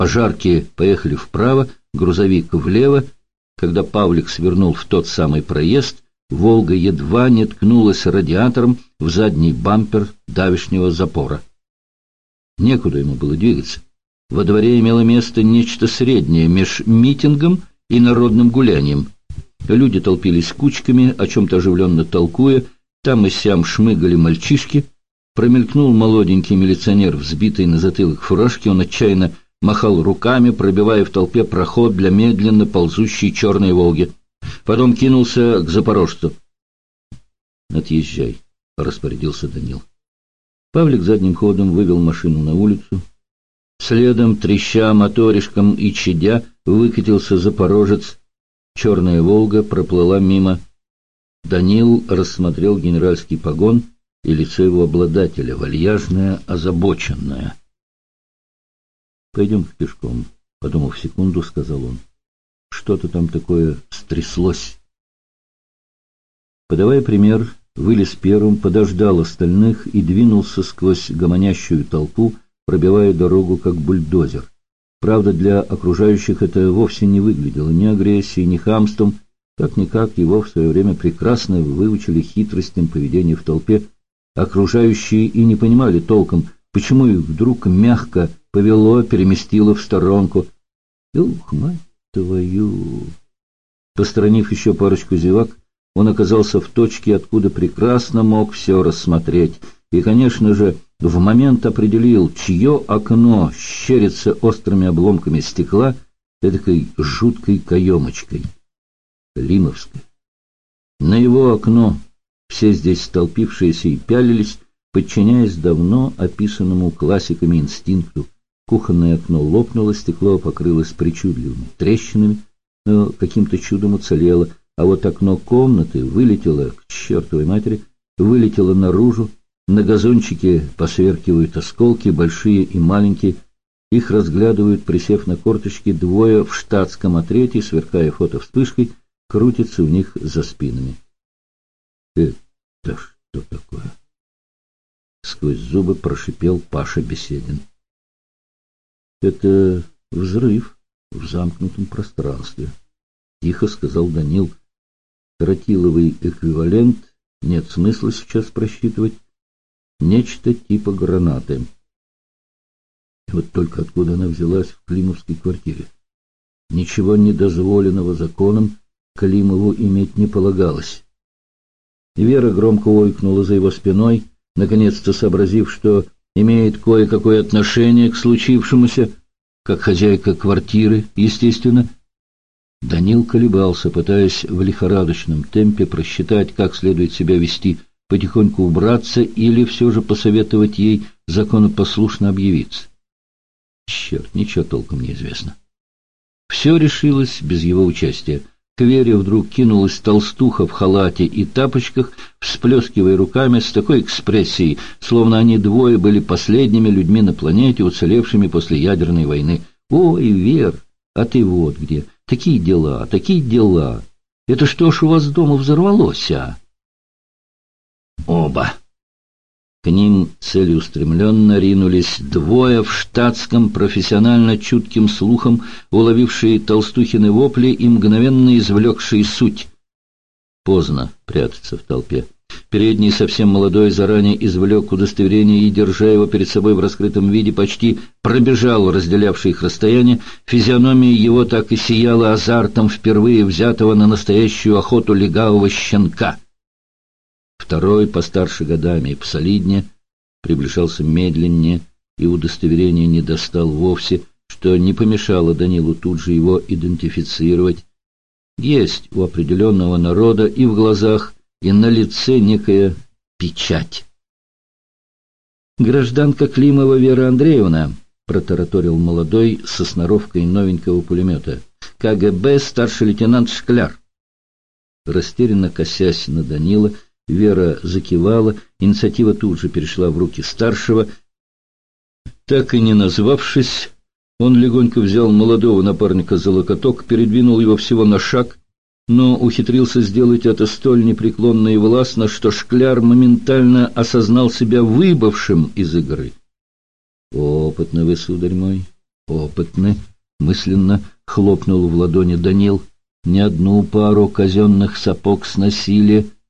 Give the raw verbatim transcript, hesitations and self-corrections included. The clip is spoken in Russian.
Пожарки поехали вправо, грузовик влево. Когда Павлик свернул в тот самый проезд, «Волга» едва не ткнулась радиатором в задний бампер давешнего запора. Некуда ему было двигаться. Во дворе имело место нечто среднее меж митингом и народным гулянием. Люди толпились кучками, о чем-то оживленно толкуя, там и сям шмыгали мальчишки. Промелькнул молоденький милиционер, взбитый на затылок фуражки, он отчаянно махал руками, пробивая в толпе проход для медленно ползущей черной «Волги». Потом кинулся к запорожцу. «Отъезжай», — распорядился Данил. Павлик задним ходом вывел машину на улицу. Следом, треща моторишком и чадя, выкатился запорожец. Черная «Волга» проплыла мимо. Данил рассмотрел генеральский погон и лицо его обладателя, вальяжное, озабоченное. «Пойдем пешком», — подумав секунду, сказал он. «Что-то там такое стряслось». Подавая пример, вылез первым, подождал остальных и двинулся сквозь гомонящую толпу, пробивая дорогу как бульдозер. Правда, для окружающих это вовсе не выглядело ни агрессией, ни хамством. Как-никак его в свое время прекрасно выучили хитростям поведения в толпе. Окружающие и не понимали толком, почему их вдруг мягко повело, переместило в сторонку. Ух, мать твою! Посторонив еще парочку зевак, он оказался в точке, откуда прекрасно мог все рассмотреть. И, конечно же, в момент определил, чье окно щерится острыми обломками стекла эдакой жуткой каемочкой. Климовское. На его окно все здесь столпившиеся и пялились, подчиняясь давно описанному классиками инстинкту. Кухонное окно лопнуло, стекло покрылось причудливыми трещинами, но каким-то чудом уцелело, а вот окно комнаты вылетело к чертовой матери, вылетело наружу. На газончике посверкивают осколки, большие и маленькие. Их разглядывают, присев на корточки, двое в штатском, а третий, сверкая фотовспышкой, крутится у них за спинами. «Это что такое?» — сквозь зубы прошипел Паша Беседин. «Это взрыв в замкнутом пространстве», — тихо сказал Данил. «Тротиловый эквивалент нет смысла сейчас просчитывать. Нечто типа гранаты. Вот только откуда она взялась в Климовской квартире? Ничего недозволенного законом Климову иметь не полагалось». Вера громко ойкнула за его спиной, наконец-то сообразив, что имеет кое-какое отношение к случившемуся, как хозяйка квартиры, естественно. Данил колебался, пытаясь в лихорадочном темпе просчитать, как следует себя вести, потихоньку убраться или все же посоветовать ей законопослушно объявиться. Черт, ничего толком не известно. Все решилось без его участия. К Вере вдруг кинулась толстуха в халате и тапочках, всплескивая руками с такой экспрессией, словно они двое были последними людьми на планете, уцелевшими после ядерной войны. «Ой, Вер, а ты вот где! Такие дела, такие дела! Это что ж у вас дома взорвалось, а?» Оба. К ним целеустремленно ринулись двое в штатском, профессионально чутким слухом, уловившие толстухины вопли и мгновенно извлекшие суть. Поздно прятаться в толпе. Передний, совсем молодой, заранее извлек удостоверение и, держа его перед собой в раскрытом виде, почти пробежал разделявшее их расстояние. Физиономия его так и сияла азартом впервые взятого на настоящую охоту легавого щенка. Второй, постарше годами и посолиднее, приближался медленнее, и удостоверение не достал вовсе, что не помешало Данилу тут же его идентифицировать. Есть у определенного народа и в глазах, и на лице некая печать. «Гражданка Климова Вера Андреевна», — протараторил молодой со сноровкой новенького пулемета, — «КГБ старший лейтенант Шкляр». Растерянно косясь на Данила, Вера закивала, инициатива тут же перешла в руки старшего. Так и не назвавшись, он легонько взял молодого напарника за локоток, передвинул его всего на шаг, но ухитрился сделать это столь непреклонно и властно, что Шкляр моментально осознал себя выбывшим из игры. «Опытный вы, сударь мой, опытны, мысленно хлопнул в ладони Данил. Не одну пару казенных сапог сносили,